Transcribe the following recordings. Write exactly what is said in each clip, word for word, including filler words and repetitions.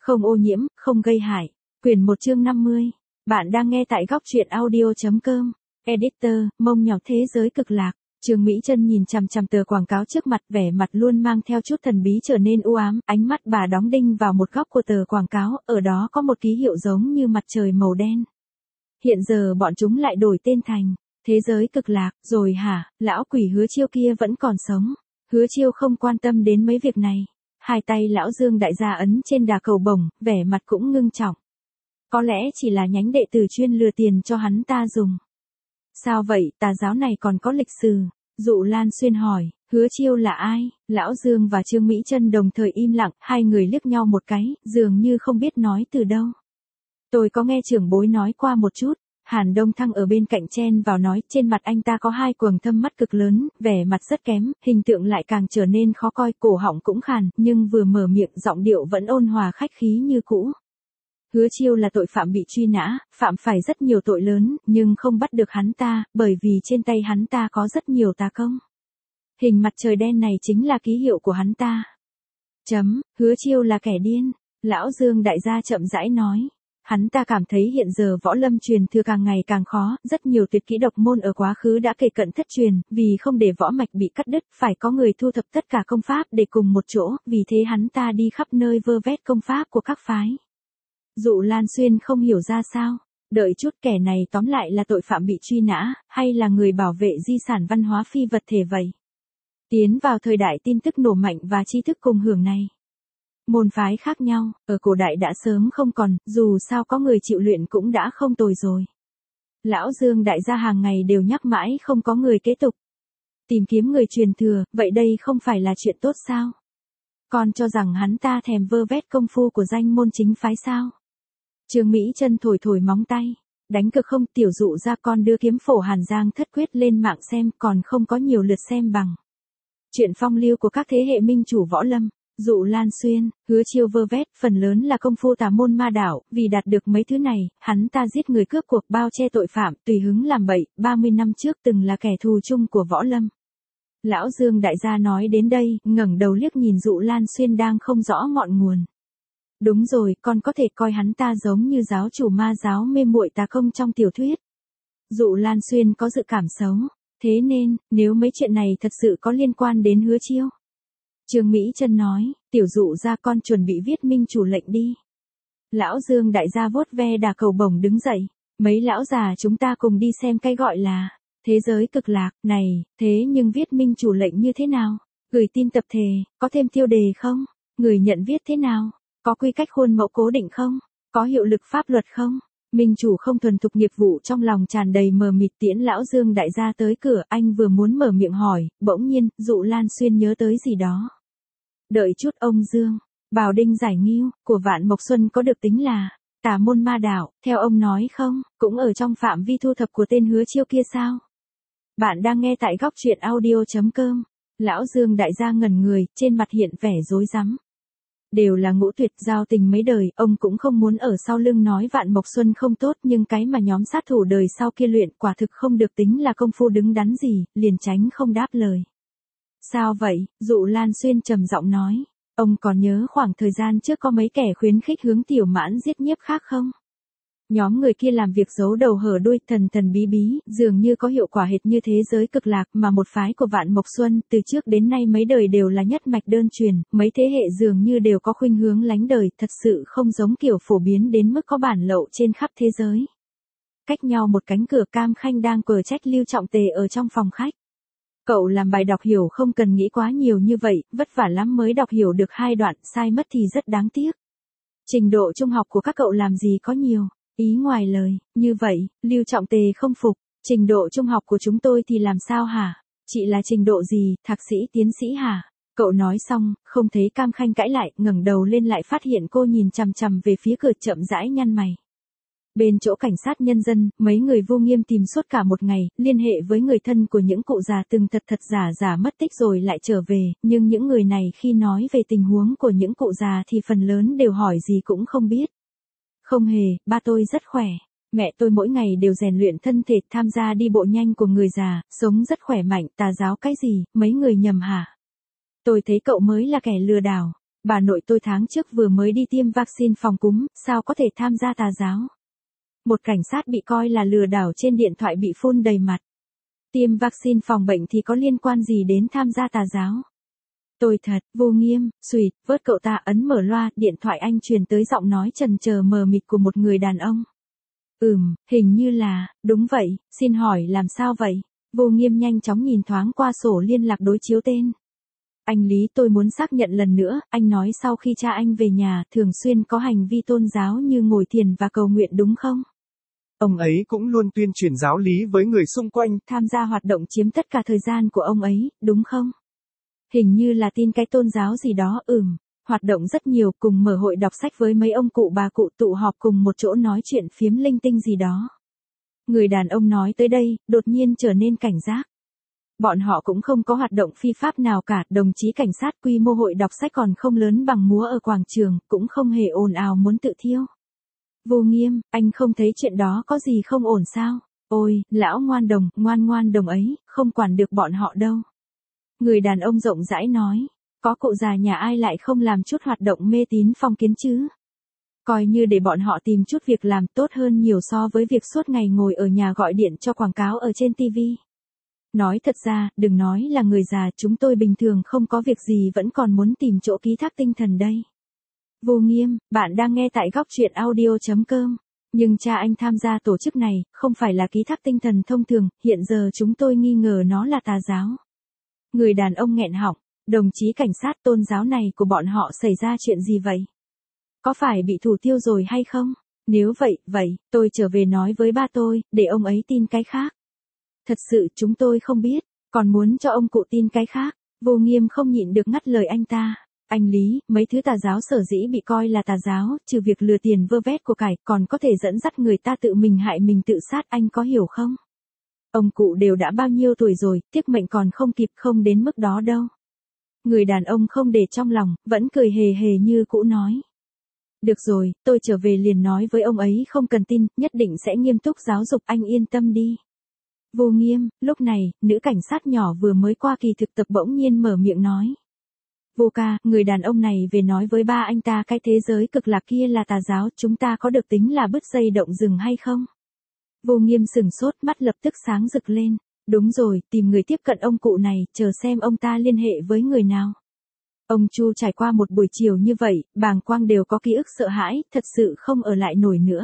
Không ô nhiễm, không gây hại. Quyển một chương năm mươi. Bạn đang nghe tại góc truyện audio.com. Editor, mông nhỏ thế giới cực lạc. Trương Mỹ Chân nhìn chằm chằm tờ quảng cáo trước mặt, vẻ mặt luôn mang theo chút thần bí trở nên u ám, ánh mắt bà đóng đinh vào một góc của tờ quảng cáo, ở đó có một ký hiệu giống như mặt trời màu đen. Hiện giờ bọn chúng lại đổi tên thành thế giới cực lạc, rồi hả? Lão quỷ Hứa Chiêu kia vẫn còn sống. Hứa Chiêu không quan tâm đến mấy việc này. Hai tay lão Dương đại gia ấn trên đà cầu bổng, vẻ mặt cũng ngưng trọng. Có lẽ chỉ là nhánh đệ tử chuyên lừa tiền cho hắn ta dùng. Sao vậy, tà giáo này còn có lịch sử? Dụ Lan Xuyên hỏi, Hứa Chiêu là ai? Lão Dương và Trương Mỹ Chân đồng thời im lặng, hai người liếc nhau một cái, dường như không biết nói từ đâu. Tôi có nghe trưởng bối nói qua một chút. Hàn Đông Thăng ở bên cạnh chen vào nói, trên mặt anh ta có hai quầng thâm mắt cực lớn, vẻ mặt rất kém, hình tượng lại càng trở nên khó coi, cổ họng cũng khàn, nhưng vừa mở miệng giọng điệu vẫn ôn hòa khách khí như cũ. Hứa Chiêu là tội phạm bị truy nã, phạm phải rất nhiều tội lớn, nhưng không bắt được hắn ta, bởi vì trên tay hắn ta có rất nhiều tà công. Hình mặt trời đen này chính là ký hiệu của hắn ta. Chấm, Hứa Chiêu là kẻ điên. Lão Dương đại gia chậm rãi nói. Hắn ta cảm thấy hiện giờ võ lâm truyền thừa càng ngày càng khó, rất nhiều tuyệt kỹ độc môn ở quá khứ đã kề cận thất truyền, vì không để võ mạch bị cắt đứt, phải có người thu thập tất cả công pháp để cùng một chỗ, vì thế hắn ta đi khắp nơi vơ vét công pháp của các phái. Dụ Lan Xuyên không hiểu ra sao, đợi chút, kẻ này tóm lại là tội phạm bị truy nã, hay là người bảo vệ di sản văn hóa phi vật thể vậy? Tiến vào thời đại tin tức nổ mạnh và tri thức cùng hưởng này. Môn phái khác nhau, ở cổ đại đã sớm không còn, dù sao có người chịu luyện cũng đã không tồi rồi. Lão Dương đại gia hàng ngày đều nhắc mãi không có người kế tục. Tìm kiếm người truyền thừa, vậy đây không phải là chuyện tốt sao? Còn cho rằng hắn ta thèm vơ vét công phu của danh môn chính phái sao? Trương Mỹ Chân thổi thổi móng tay. Đánh cực không? Tiểu Dụ ra con đưa kiếm phổ Hàn Giang thất quyết lên mạng xem, còn không có nhiều lượt xem bằng chuyện phong lưu của các thế hệ minh chủ võ lâm. Dụ Lan Xuyên, Hứa Chiêu vơ vét, phần lớn là công phu tà môn ma đạo, vì đạt được mấy thứ này, hắn ta giết người cướp cuộc, bao che tội phạm, tùy hứng làm bậy, ba mươi năm trước từng là kẻ thù chung của võ lâm. Lão Dương đại gia nói đến đây, ngẩng đầu liếc nhìn Dụ Lan Xuyên đang không rõ ngọn nguồn. Đúng rồi, con có thể coi hắn ta giống như giáo chủ ma giáo mê muội tà công trong tiểu thuyết. Dụ Lan Xuyên có dự cảm xấu, thế nên, nếu mấy chuyện này thật sự có liên quan đến Hứa Chiêu. Trương Mỹ Chân nói, Tiểu Dụ ra con chuẩn bị viết minh chủ lệnh đi. Lão Dương đại gia vuốt ve đà cầu bổng đứng dậy, mấy lão già chúng ta cùng đi xem cái gọi là thế giới cực lạc này, thế nhưng viết minh chủ lệnh như thế nào? Gửi tin tập thể, có thêm tiêu đề không? Người nhận viết thế nào? Có quy cách khuôn mẫu cố định không? Có hiệu lực pháp luật không? Minh chủ không thuần thục nghiệp vụ, trong lòng tràn đầy mờ mịt. Tiễn lão Dương đại gia tới cửa, anh vừa muốn mở miệng hỏi, bỗng nhiên, Dụ Lan Xuyên nhớ tới gì đó. Đợi chút, ông Dương, Bảo Đinh giải nghiêu của Vạn Mộc Xuân có được tính là tà môn ma đạo, theo ông nói không, cũng ở trong phạm vi thu thập của tên Hứa Chiêu kia sao? Bạn đang nghe tại góc truyện audio.com. Lão Dương đại gia ngẩn người, trên mặt hiện vẻ rối rắm. Đều là ngũ tuyệt giao tình mấy đời, ông cũng không muốn ở sau lưng nói Vạn Mộc Xuân không tốt, nhưng cái mà nhóm sát thủ đời sau kia luyện quả thực không được tính là công phu đứng đắn gì, liền tránh không đáp lời. Sao vậy? Dụ Lan Xuyên trầm giọng nói. Ông còn nhớ khoảng thời gian trước có mấy kẻ khuyến khích hướng Tiểu Mãn giết nhiếp khác không? Nhóm người kia làm việc giấu đầu hở đuôi, thần thần bí bí, dường như có hiệu quả hệt như thế giới cực lạc, mà một phái của Vạn Mộc Xuân, từ trước đến nay mấy đời đều là nhất mạch đơn truyền, mấy thế hệ dường như đều có khuynh hướng lánh đời, thật sự không giống kiểu phổ biến đến mức có bản lậu trên khắp thế giới. Cách nhau một cánh cửa, Cam Khanh đang cờ trách Lưu Trọng Tề ở trong phòng khách. Cậu làm bài đọc hiểu không cần nghĩ quá nhiều như vậy, vất vả lắm mới đọc hiểu được hai đoạn, sai mất thì rất đáng tiếc. Trình độ trung học của các cậu làm gì có nhiều ý ngoài lời, như vậy, Lưu Trọng Tề không phục, trình độ trung học của chúng tôi thì làm sao hả? Chị là trình độ gì, thạc sĩ tiến sĩ hả? Cậu nói xong, không thấy Cam Khanh cãi lại, ngẩng đầu lên lại phát hiện cô nhìn chằm chằm về phía cửa, chậm rãi nhăn mày. Bên chỗ cảnh sát nhân dân, mấy người vô nghiêm tìm suốt cả một ngày, liên hệ với người thân của những cụ già từng thật thật giả giả mất tích rồi lại trở về, nhưng những người này khi nói về tình huống của những cụ già thì phần lớn đều hỏi gì cũng không biết. Không hề, ba tôi rất khỏe. Mẹ tôi mỗi ngày đều rèn luyện thân thể, tham gia đi bộ nhanh của người già, sống rất khỏe mạnh. Tà giáo cái gì, mấy người nhầm hả? Tôi thấy cậu mới là kẻ lừa đảo. Bà nội tôi tháng trước vừa mới đi tiêm vaccine phòng cúm, sao có thể tham gia tà giáo. Một cảnh sát bị coi là lừa đảo trên điện thoại bị phun đầy mặt. Tiêm vaccine phòng bệnh thì có liên quan gì đến tham gia tà giáo. Tôi thật, vô nghiêm, xùyt, vớt cậu ta ấn mở loa, điện thoại anh truyền tới giọng nói trần chờ mờ mịt của một người đàn ông. Ừm, hình như là, đúng vậy, xin hỏi làm sao vậy? Vô nghiêm nhanh chóng nhìn thoáng qua sổ liên lạc đối chiếu tên. Anh Lý, tôi muốn xác nhận lần nữa, anh nói sau khi cha anh về nhà, thường xuyên có hành vi tôn giáo như ngồi thiền và cầu nguyện đúng không? Ông ấy cũng luôn tuyên truyền giáo lý với người xung quanh. Tham gia hoạt động chiếm tất cả thời gian của ông ấy, đúng không? Hình như là tin cái tôn giáo gì đó, ừm, hoạt động rất nhiều, cùng mở hội đọc sách với mấy ông cụ bà cụ tụ họp cùng một chỗ nói chuyện phiếm linh tinh gì đó. Người đàn ông nói tới đây, đột nhiên trở nên cảnh giác. Bọn họ cũng không có hoạt động phi pháp nào cả, đồng chí cảnh sát, quy mô hội đọc sách còn không lớn bằng múa ở quảng trường, cũng không hề ồn ào muốn tự thiêu. Vô nghiêm, anh không thấy chuyện đó có gì không ổn sao? Ôi, lão ngoan đồng, ngoan ngoan đồng ấy, không quản được bọn họ đâu. Người đàn ông rộng rãi nói, có cụ già nhà ai lại không làm chút hoạt động mê tín phong kiến chứ? Coi như để bọn họ tìm chút việc làm tốt hơn nhiều so với việc suốt ngày ngồi ở nhà gọi điện cho quảng cáo ở trên ti vi. Nói thật ra, đừng nói là người già, chúng tôi bình thường không có việc gì vẫn còn muốn tìm chỗ ký thác tinh thần đây. Vô nghiêm, bạn đang nghe tại góc truyện audio chấm com. Nhưng cha anh tham gia tổ chức này, không phải là ký thác tinh thần thông thường, hiện giờ chúng tôi nghi ngờ nó là tà giáo. Người đàn ông nghẹn họng, đồng chí cảnh sát, tôn giáo này của bọn họ xảy ra chuyện gì vậy? Có phải bị thủ tiêu rồi hay không? Nếu vậy, vậy, tôi trở về nói với ba tôi, để ông ấy tin cái khác. Thật sự chúng tôi không biết, còn muốn cho ông cụ tin cái khác. Vô nghiêm không nhịn được ngắt lời anh ta. Anh Lý, mấy thứ tà giáo sở dĩ bị coi là tà giáo, trừ việc lừa tiền vơ vét của cải, còn có thể dẫn dắt người ta tự mình hại mình tự sát, anh có hiểu không? Ông cụ đều đã bao nhiêu tuổi rồi, tiếc mệnh còn không kịp, không đến mức đó đâu. Người đàn ông không để trong lòng, vẫn cười hề hề như cũ nói. Được rồi, tôi trở về liền nói với ông ấy không cần tin, nhất định sẽ nghiêm túc giáo dục, anh yên tâm đi. Vô nghiêm, lúc này, nữ cảnh sát nhỏ vừa mới qua kỳ thực tập bỗng nhiên mở miệng nói. Vô ca, người đàn ông này về nói với ba anh ta cái thế giới cực lạc kia là tà giáo, chúng ta có được tính là bứt dây động rừng hay không? Vô nghiêm sừng sốt, mắt lập tức sáng rực lên. Đúng rồi, tìm người tiếp cận ông cụ này, chờ xem ông ta liên hệ với người nào. Ông Chu trải qua một buổi chiều như vậy, bàng quang đều có ký ức sợ hãi, thật sự không ở lại nổi nữa.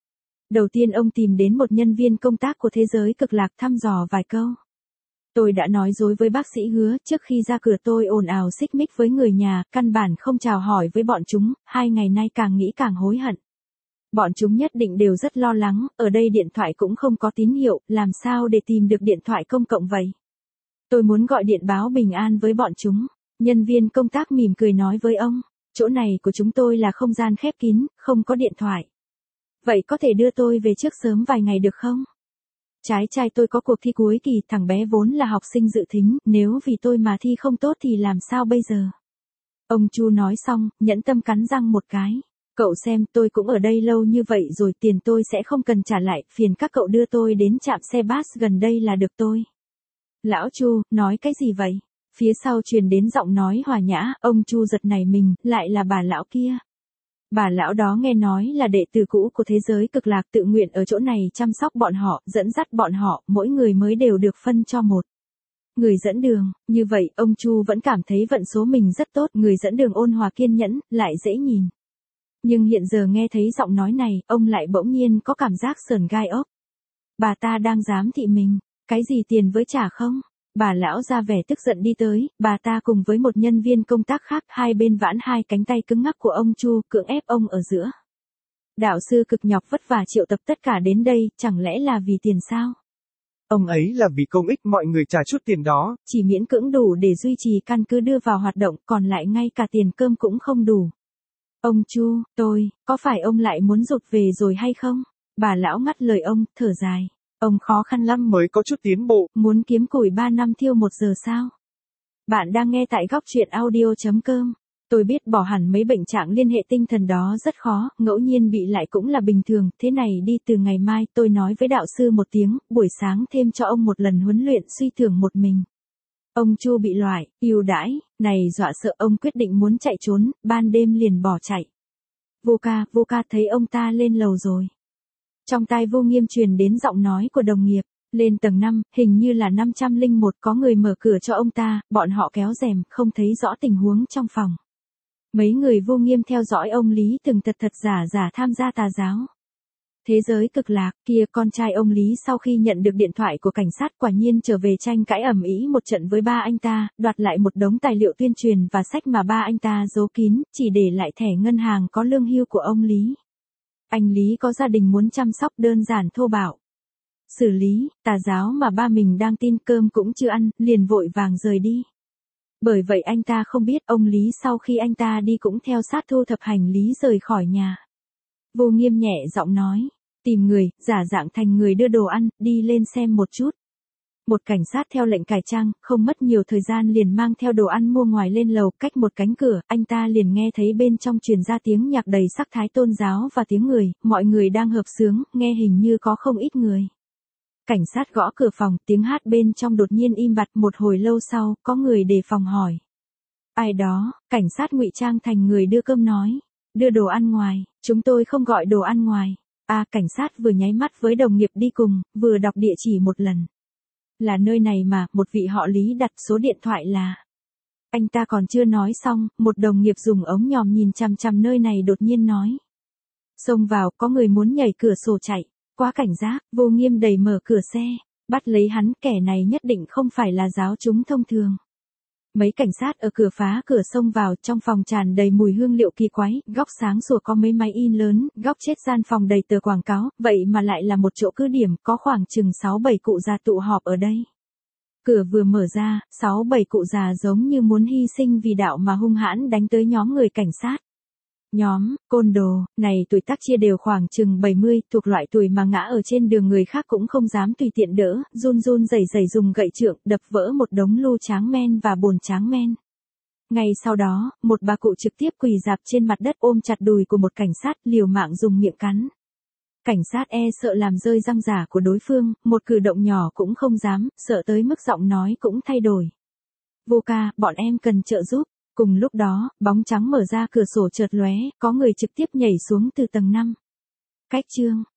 Đầu tiên ông tìm đến một nhân viên công tác của thế giới cực lạc thăm dò vài câu. Tôi đã nói dối với bác sĩ Hứa, trước khi ra cửa tôi ồn ào xích mích với người nhà, căn bản không chào hỏi với bọn chúng, hai ngày nay càng nghĩ càng hối hận. Bọn chúng nhất định đều rất lo lắng, ở đây điện thoại cũng không có tín hiệu, làm sao để tìm được điện thoại công cộng vậy? Tôi muốn gọi điện báo bình an với bọn chúng. Nhân viên công tác mỉm cười nói với ông, chỗ này của chúng tôi là không gian khép kín, không có điện thoại. Vậy có thể đưa tôi về trước sớm vài ngày được không? Trái trai tôi có cuộc thi cuối kỳ, thằng bé vốn là học sinh dự thính, nếu vì tôi mà thi không tốt thì làm sao bây giờ? Ông Chu nói xong, nhẫn tâm cắn răng một cái. Cậu xem, tôi cũng ở đây lâu như vậy rồi, tiền tôi sẽ không cần trả lại, phiền các cậu đưa tôi đến trạm xe bus gần đây là được tôi. Lão Chu, nói cái gì vậy? Phía sau truyền đến giọng nói hòa nhã, ông Chu giật nảy mình, lại là bà lão kia. Bà lão đó nghe nói là đệ tử cũ của thế giới cực lạc, tự nguyện ở chỗ này chăm sóc bọn họ, dẫn dắt bọn họ, mỗi người mới đều được phân cho một người dẫn đường. Như vậy, ông Chu vẫn cảm thấy vận số mình rất tốt, người dẫn đường ôn hòa kiên nhẫn, lại dễ nhìn. Nhưng hiện giờ nghe thấy giọng nói này, ông lại bỗng nhiên có cảm giác sởn gai ốc. Bà ta đang giám thị mình, cái gì tiền với trả không? Bà lão ra vẻ tức giận đi tới, bà ta cùng với một nhân viên công tác khác, hai bên vãn hai cánh tay cứng ngắc của ông Chu, cưỡng ép ông ở giữa. Đạo sư cực nhọc vất vả triệu tập tất cả đến đây, chẳng lẽ là vì tiền sao? Ông ấy là vì công ích, mọi người trả chút tiền đó. Chỉ miễn cưỡng đủ để duy trì căn cứ đưa vào hoạt động, còn lại ngay cả tiền cơm cũng không đủ. Ông Chu, tôi, có phải ông lại muốn rụt về rồi hay không? Bà lão ngắt lời ông, thở dài. Ông khó khăn lắm mới có chút tiến bộ. Muốn kiếm củi ba năm thiêu một giờ sao? Bạn đang nghe tại góc truyện audio chấm com. Tôi biết bỏ hẳn mấy bệnh trạng liên hệ tinh thần đó rất khó, ngẫu nhiên bị lại cũng là bình thường, thế này đi, từ ngày mai tôi nói với đạo sư một tiếng, buổi sáng thêm cho ông một lần huấn luyện suy tưởng một mình. Ông Chu bị loại, ưu đãi, Này dọa sợ ông quyết định muốn chạy trốn, ban đêm liền bỏ chạy. Vô ca, vô ca thấy ông ta lên lầu rồi. Trong tai Vô Nghiêm truyền đến giọng nói của đồng nghiệp, lên tầng năm, hình như là năm trăm lẻ một có người mở cửa cho ông ta, bọn họ kéo rèm, không thấy rõ tình huống trong phòng. Mấy người Vô Nghiêm theo dõi ông Lý từng thật thật giả giả tham gia tà giáo. Thế giới cực lạc, kia con trai ông Lý sau khi nhận được điện thoại của cảnh sát quả nhiên trở về tranh cãi ầm ĩ một trận với ba anh ta, đoạt lại một đống tài liệu tuyên truyền và sách mà ba anh ta giấu kín, chỉ để lại thẻ ngân hàng có lương hưu của ông Lý. Anh Lý có gia đình muốn chăm sóc đơn giản thô bạo. Xử lý, tà giáo mà ba mình đang tin cơm cũng chưa ăn, liền vội vàng rời đi. Bởi vậy anh ta không biết ông Lý sau khi anh ta đi cũng theo sát thu thập hành lý rời khỏi nhà. Vô Nghiêm nhẹ giọng nói, tìm người, giả dạng thành người đưa đồ ăn, đi lên xem một chút. Một cảnh sát theo lệnh cải trang, không mất nhiều thời gian liền mang theo đồ ăn mua ngoài lên lầu, cách một cánh cửa, anh ta liền nghe thấy bên trong truyền ra tiếng nhạc đầy sắc thái tôn giáo và tiếng người, mọi người đang hợp xướng, nghe hình như có không ít người. Cảnh sát gõ cửa phòng, tiếng hát bên trong đột nhiên im bặt, một hồi lâu sau, có người đề phòng hỏi. Ai đó, cảnh sát ngụy trang thành người đưa cơm nói. Đưa đồ ăn ngoài, chúng tôi không gọi đồ ăn ngoài. À, cảnh sát vừa nháy mắt với đồng nghiệp đi cùng, vừa đọc địa chỉ một lần. Là nơi này mà, một vị họ Lý đặt số điện thoại là. Anh ta còn chưa nói xong, một đồng nghiệp dùng ống nhòm nhìn chằm chằm nơi này đột nhiên nói. Xông vào, có người muốn nhảy cửa sổ chạy. Quá cảnh giác, Vô Nghiêm đẩy mở cửa xe, bắt lấy hắn, kẻ này nhất định không phải là giáo chúng thông thường. Mấy cảnh sát ở cửa phá cửa xông vào, trong phòng tràn đầy mùi hương liệu kỳ quái, góc sáng sủa có mấy máy in lớn, góc chết gian phòng đầy tờ quảng cáo, vậy mà lại là một chỗ cứ điểm, có khoảng chừng sáu bảy cụ già tụ họp ở đây. Cửa vừa mở ra, sáu bảy cụ già giống như muốn hy sinh vì đạo mà hung hãn đánh tới nhóm người cảnh sát. Nhóm, côn đồ, này tuổi tác chia đều khoảng chừng bảy mươi, thuộc loại tuổi mà ngã ở trên đường người khác cũng không dám tùy tiện đỡ, run run rẩy rẩy dùng gậy trượng đập vỡ một đống lu tráng men và bồn tráng men. Ngay sau đó, một bà cụ trực tiếp quỳ rạp trên mặt đất ôm chặt đùi của một cảnh sát, liều mạng dùng miệng cắn. Cảnh sát e sợ làm rơi răng giả của đối phương, một cử động nhỏ cũng không dám, sợ tới mức giọng nói cũng thay đổi. Vô ca, bọn em cần trợ giúp. Cùng lúc đó, bóng trắng mở ra cửa sổ chợt lóe, có người trực tiếp nhảy xuống từ tầng năm. Cách chương